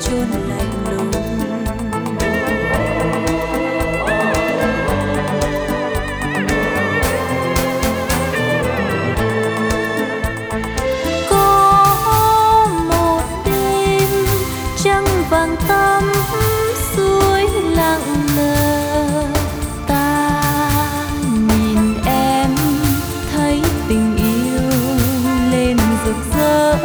chôn lạnh lùng. Có một đêm trăng vàng tắm suối lặng lờ, ta nhìn em thấy tình yêu lên rực rỡ.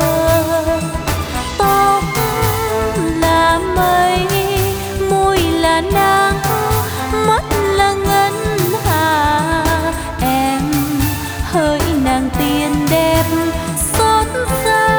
Tóc là mây, môi là nắng, mắt là ngân hà. Em hỡi nàng tiên đẹp xót xa.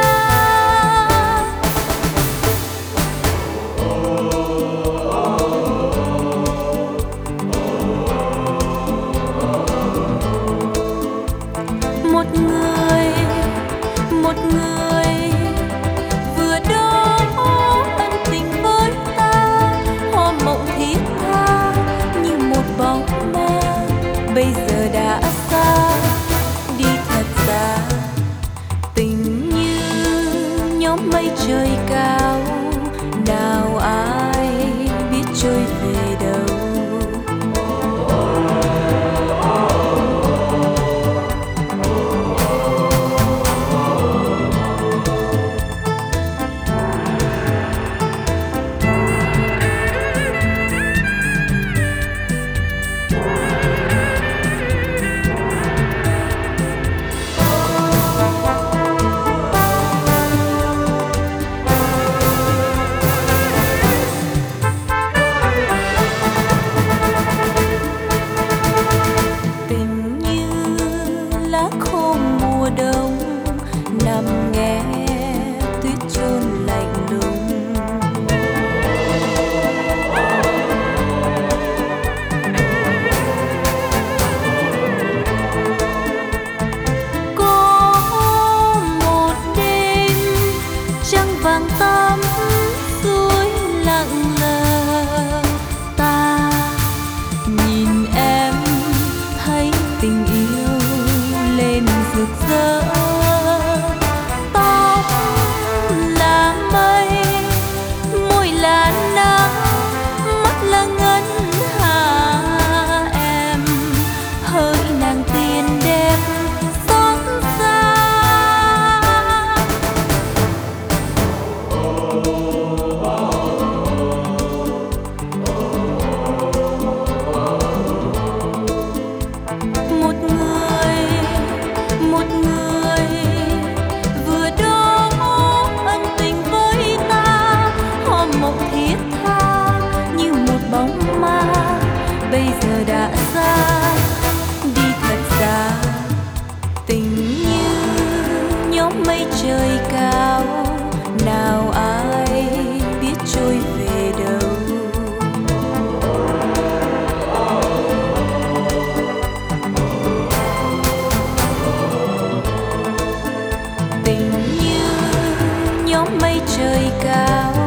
Một người vừa đó ân tình với ta, hoa mộng thiết tha như một bóng ma, bây giờ đã xa đi thật xa. Tình như nhóm mây trời cao, nào ai biết trôi về đâu. Đông nằm nghe tuyết chôn lạnh lùng. Có một đêm trăng vàng tắm suối lặng lờ, ta nhìn em thấy tình yêu lên rực rỡ. Tóc là mây, môi là nắng, mắt là ngân hà. Em hỡi nàng tiên đẹp xót xa. Một người vừa đó ân tình với ta, hoa mộng thiết tha như một bóng ma, bây giờ đã xa đi thật xa. Tình như nhóm mây trời cao, nào ai biết trôi về đâu. Tình như nhóm mây trời cao,